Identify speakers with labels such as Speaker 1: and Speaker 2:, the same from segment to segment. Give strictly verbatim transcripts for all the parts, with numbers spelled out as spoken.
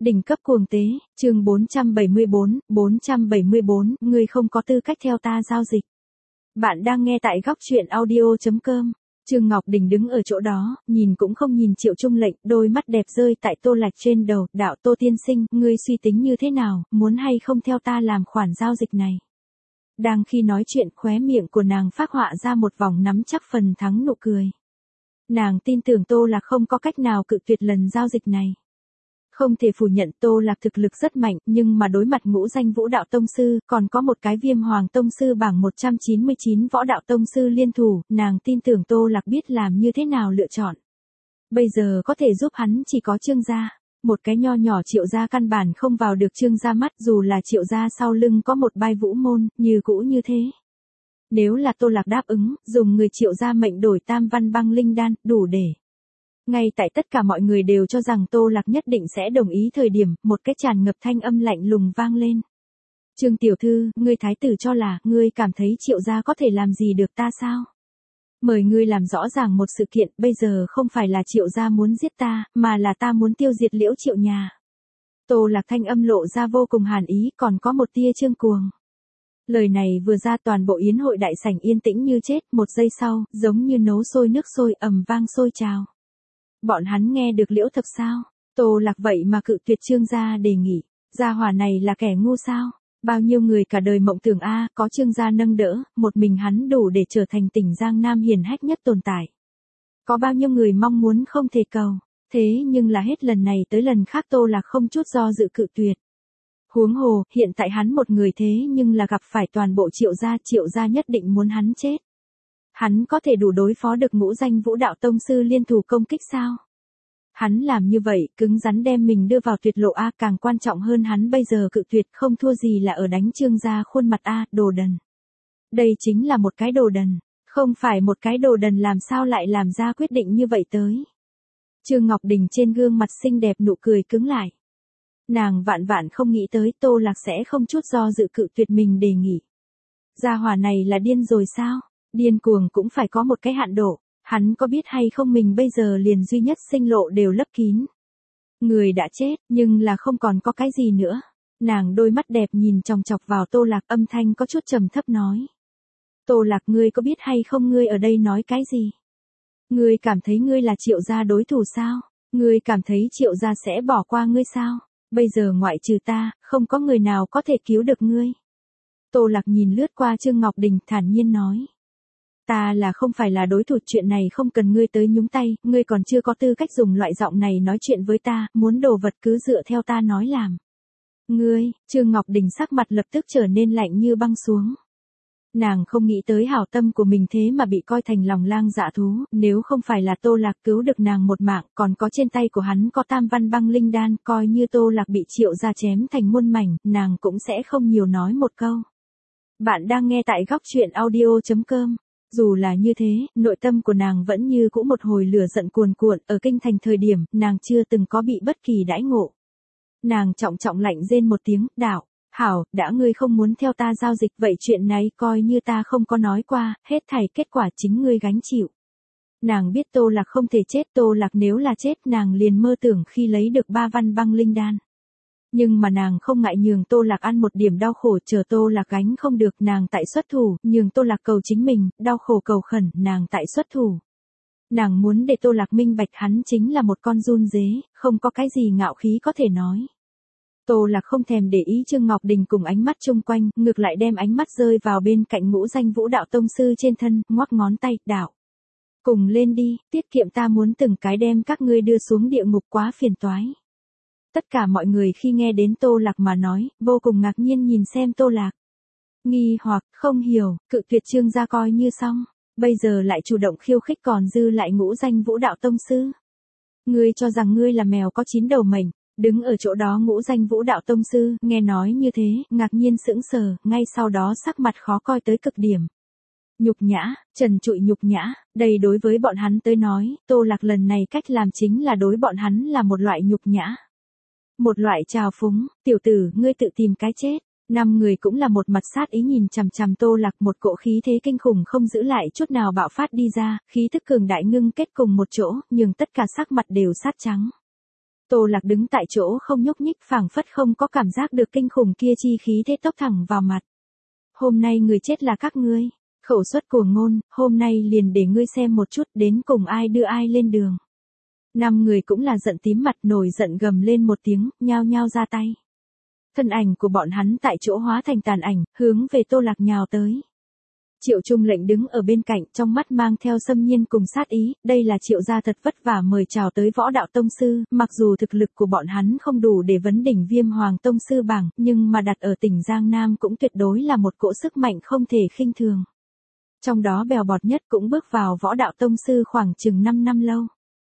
Speaker 1: Đỉnh cấp cuồng tế, chương bốn trăm bảy mươi bốn, bốn trăm bảy mươi bốn, ngươi không có tư cách theo ta giao dịch. Bạn đang nghe tại góc truyện audio chấm com. Trương Ngọc Đình đứng ở chỗ đó, nhìn cũng không nhìn Triệu Trung Lệnh, đôi mắt đẹp rơi tại Tô Lạch trên đầu, đạo Tô tiên sinh, ngươi suy tính như thế nào, muốn hay không theo ta làm khoản giao dịch này. Đang khi nói chuyện, khóe miệng của nàng phác họa ra một vòng nắm chắc phần thắng nụ cười. Nàng tin tưởng Tô Lạc không có cách nào cự tuyệt lần giao dịch này. Không thể phủ nhận Tô Lạc thực lực rất mạnh, nhưng mà đối mặt ngũ danh vũ đạo tông sư, còn có một cái viêm hoàng tông sư bảng một trăm chín mươi chín võ đạo tông sư liên thủ, nàng tin tưởng Tô Lạc biết làm như thế nào lựa chọn. Bây giờ có thể giúp hắn chỉ có Trương gia, một cái nho nhỏ Triệu gia căn bản không vào được Trương gia mắt, dù là Triệu gia sau lưng có một bai vũ môn, như cũ như thế. Nếu là Tô Lạc đáp ứng, dùng người Triệu gia mệnh đổi tam văn băng linh đan, đủ để. Ngay tại tất cả mọi người đều cho rằng Tô Lạc nhất định sẽ đồng ý thời điểm, một cái tràn ngập thanh âm lạnh lùng vang lên. Trương tiểu thư, ngươi thái tử cho là, ngươi cảm thấy Triệu gia có thể làm gì được ta sao? Mời ngươi làm rõ ràng một sự kiện, bây giờ không phải là Triệu gia muốn giết ta, mà là ta muốn tiêu diệt Liễu Triệu nhà. Tô Lạc thanh âm lộ ra vô cùng hàn ý, còn có một tia trương cuồng. Lời này vừa ra toàn bộ yến hội đại sảnh yên tĩnh như chết, một giây sau, giống như nấu sôi nước sôi ầm vang sôi trào. Bọn hắn nghe được Liễu Thập sao? Tô Lạc vậy mà cự tuyệt Trương gia đề nghị. Gia hỏa này là kẻ ngu sao? Bao nhiêu người cả đời mộng tưởng a, có Trương gia nâng đỡ, một mình hắn đủ để trở thành tỉnh Giang Nam hiển hách nhất tồn tại. Có bao nhiêu người mong muốn không thể cầu, thế nhưng là hết lần này tới lần khác Tô Lạc không chút do dự cự tuyệt. Huống hồ, hiện tại hắn một người thế nhưng là gặp phải toàn bộ Triệu gia, Triệu gia nhất định muốn hắn chết. Hắn có thể đủ đối phó được ngũ danh vũ đạo tông sư liên thủ công kích sao? Hắn làm như vậy, cứng rắn đem mình đưa vào tuyệt lộ A, càng quan trọng hơn hắn bây giờ cự tuyệt không thua gì là ở đánh Trương gia khuôn mặt A, đồ đần. Đây chính là một cái đồ đần, không phải một cái đồ đần làm sao lại làm ra quyết định như vậy tới. Trương Ngọc Đình trên gương mặt xinh đẹp nụ cười cứng lại. Nàng vạn vạn không nghĩ tới Tô Lạc sẽ không chút do dự cự tuyệt mình đề nghị. Gia hỏa này là điên rồi sao? Điên cuồng cũng phải có một cái hạn độ, hắn có biết hay không mình bây giờ liền duy nhất sinh lộ đều lấp kín. Người đã chết, nhưng là không còn có cái gì nữa. Nàng đôi mắt đẹp nhìn chòng chọc vào Tô Lạc, âm thanh có chút trầm thấp nói. Tô Lạc, ngươi có biết hay không ngươi ở đây nói cái gì? Ngươi cảm thấy ngươi là Triệu gia đối thủ sao? Ngươi cảm thấy Triệu gia sẽ bỏ qua ngươi sao? Bây giờ ngoại trừ ta, không có người nào có thể cứu được ngươi. Tô Lạc nhìn lướt qua Trương Ngọc Đình, thản nhiên nói. Ta là không phải là đối thủ, chuyện này không cần ngươi tới nhúng tay, ngươi còn chưa có tư cách dùng loại giọng này nói chuyện với ta, muốn đồ vật cứ dựa theo ta nói làm. Ngươi, Trương Ngọc Đình sắc mặt lập tức trở nên lạnh như băng xuống. Nàng không nghĩ tới hảo tâm của mình thế mà bị coi thành lòng lang dạ thú, nếu không phải là Tô Lạc cứu được nàng một mạng, còn có trên tay của hắn có tam văn băng linh đan, coi như Tô Lạc bị Triệu gia chém thành muôn mảnh, nàng cũng sẽ không nhiều nói một câu. Bạn đang nghe tại góc truyện audio chấm com. Dù là như thế, nội tâm của nàng vẫn như cũ một hồi lửa giận cuồn cuộn, ở kinh thành thời điểm, nàng chưa từng có bị bất kỳ đãi ngộ. Nàng trọng trọng lạnh rên một tiếng, đạo, hảo, đã ngươi không muốn theo ta giao dịch, vậy chuyện này coi như ta không có nói qua, hết thảy kết quả chính ngươi gánh chịu. Nàng biết Tô Lạc không thể chết, Tô Lạc nếu là chết nàng liền mơ tưởng khi lấy được ba văn băng linh đan. Nhưng mà nàng không ngại nhường Tô Lạc ăn một điểm đau khổ, chờ Tô Lạc gánh không được nàng tại xuất thủ, nhường Tô Lạc cầu chính mình, đau khổ cầu khẩn, nàng tại xuất thủ. Nàng muốn để Tô Lạc minh bạch hắn chính là một con giun dế, không có cái gì ngạo khí có thể nói. Tô Lạc không thèm để ý Trương Ngọc Đình cùng ánh mắt chung quanh, ngược lại đem ánh mắt rơi vào bên cạnh ngũ danh vũ đạo tông sư trên thân, ngoắc ngón tay, đạo. Cùng lên đi, tiết kiệm ta muốn từng cái đem các ngươi đưa xuống địa ngục quá phiền toái. Tất cả mọi người khi nghe đến Tô Lạc mà nói, vô cùng ngạc nhiên nhìn xem Tô Lạc. Nghi hoặc, không hiểu, cự tuyệt Trương gia coi như xong, bây giờ lại chủ động khiêu khích còn dư lại ngũ danh vũ đạo tông sư. Ngươi cho rằng ngươi là mèo có chín đầu mệnh, đứng ở chỗ đó ngũ danh vũ đạo tông sư, nghe nói như thế, ngạc nhiên sững sờ, ngay sau đó sắc mặt khó coi tới cực điểm. Nhục nhã, trần trụi nhục nhã, đây đối với bọn hắn tới nói, Tô Lạc lần này cách làm chính là đối bọn hắn là một loại nhục nhã. Một loại trào phúng, tiểu tử, ngươi tự tìm cái chết. Năm người cũng là một mặt sát ý nhìn chằm chằm Tô Lạc, một cỗ khí thế kinh khủng không giữ lại chút nào bạo phát đi ra, khí thức cường đại ngưng kết cùng một chỗ, nhưng tất cả sắc mặt đều sát trắng. Tô Lạc đứng tại chỗ không nhúc nhích, phảng phất không có cảm giác được kinh khủng kia chi khí thế tốc thẳng vào mặt. Hôm nay người chết là các ngươi. Khẩu suất cuồng ngôn, hôm nay liền để ngươi xem một chút đến cùng ai đưa ai lên đường. Năm người cũng là giận tím mặt, nổi giận gầm lên một tiếng, nhao nhao ra tay. Thân ảnh của bọn hắn tại chỗ hóa thành tàn ảnh, hướng về Tô Lạc nhào tới. Triệu Trung lệnh đứng ở bên cạnh, trong mắt mang theo xâm nhiên cùng sát ý, đây là Triệu gia thật vất vả mời chào tới võ đạo tông sư, mặc dù thực lực của bọn hắn không đủ để vấn đỉnh Viêm Hoàng tông sư bảng, nhưng mà đặt ở tỉnh Giang Nam cũng tuyệt đối là một cỗ sức mạnh không thể khinh thường. Trong đó bèo bọt nhất cũng bước vào võ đạo tông sư khoảng chừng năm năm lâu.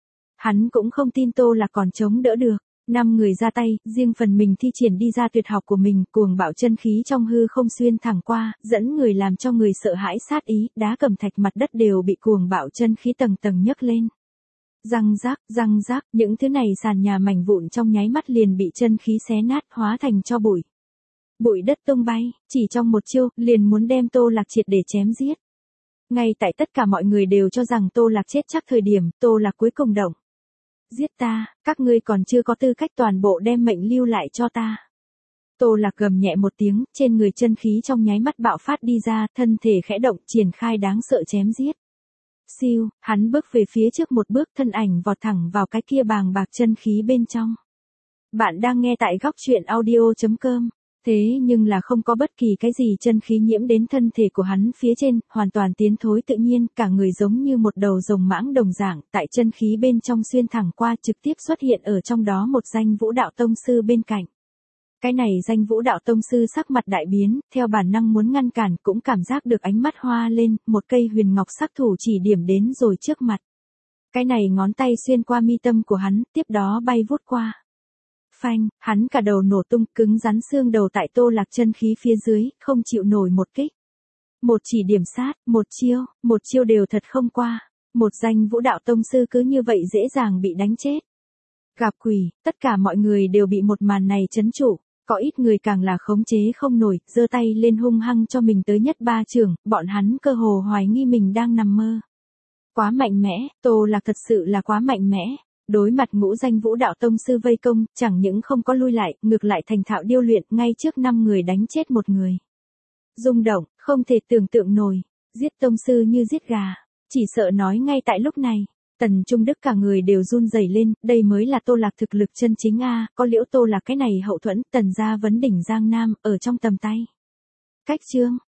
Speaker 1: Hắn cũng không tin Tô Lạc còn chống đỡ được. Năm người ra tay, riêng phần mình thi triển đi ra tuyệt học của mình, cuồng bạo chân khí trong hư không xuyên thẳng qua, dẫn người làm cho người sợ hãi sát ý, đá cẩm thạch mặt đất đều bị cuồng bạo chân khí tầng tầng nhấc lên. Răng rác, răng rác, những thứ này sàn nhà mảnh vụn trong nháy mắt liền bị chân khí xé nát, hóa thành cho bụi. Bụi đất tung bay, chỉ trong một chiêu, liền muốn đem Tô Lạc triệt để chém giết. Ngay tại tất cả mọi người đều cho rằng Tô Lạc chết chắc thời điểm, Tô Lạc cuối cùng động. Giết ta, các ngươi còn chưa có tư cách toàn bộ đem mệnh lưu lại cho ta. Tô Lạc gầm nhẹ một tiếng, trên người chân khí trong nháy mắt bạo phát đi ra, thân thể khẽ động, triển khai đáng sợ chém giết. Siêu, hắn bước về phía trước một bước, thân ảnh vọt thẳng vào cái kia bàng bạc chân khí bên trong. Bạn đang nghe tại góc truyện audio chấm com. Thế nhưng là không có bất kỳ cái gì chân khí nhiễm đến thân thể của hắn phía trên, hoàn toàn tiến thối tự nhiên, cả người giống như một đầu rồng mãng đồng dạng, tại chân khí bên trong xuyên thẳng qua trực tiếp xuất hiện ở trong đó một danh vũ đạo tông sư bên cạnh. Cái này danh vũ đạo tông sư sắc mặt đại biến, theo bản năng muốn ngăn cản cũng cảm giác được ánh mắt hoa lên, một cây huyền ngọc sắc thủ chỉ điểm đến rồi trước mặt. Cái này ngón tay xuyên qua mi tâm của hắn, tiếp đó bay vút qua. Phanh, hắn cả đầu nổ tung, cứng rắn xương đầu tại Tô Lạc chân khí phía dưới, không chịu nổi một kích. Một chỉ điểm sát, một chiêu, một chiêu đều thật không qua. Một danh vũ đạo tông sư cứ như vậy dễ dàng bị đánh chết. Gặp quỷ, tất cả mọi người đều bị một màn này chấn trụ, có ít người càng là khống chế không nổi, giơ tay lên hung hăng cho mình tới nhất ba trường, bọn hắn cơ hồ hoài nghi mình đang nằm mơ. Quá mạnh mẽ, Tô Lạc thật sự là quá mạnh mẽ. Đối mặt ngũ danh vũ đạo tông sư vây công, chẳng những không có lui lại, ngược lại thành thạo điêu luyện, ngay trước năm người đánh chết một người. Rung động, không thể tưởng tượng nổi, giết tông sư như giết gà, chỉ sợ nói ngay tại lúc này, Tần Trung Đức cả người đều run rẩy lên, đây mới là Tô Lạc thực lực chân chính a, có Liễu Tô Lạc cái này hậu thuẫn, Tần gia vấn đỉnh Giang Nam, ở trong tầm tay. Cách chương,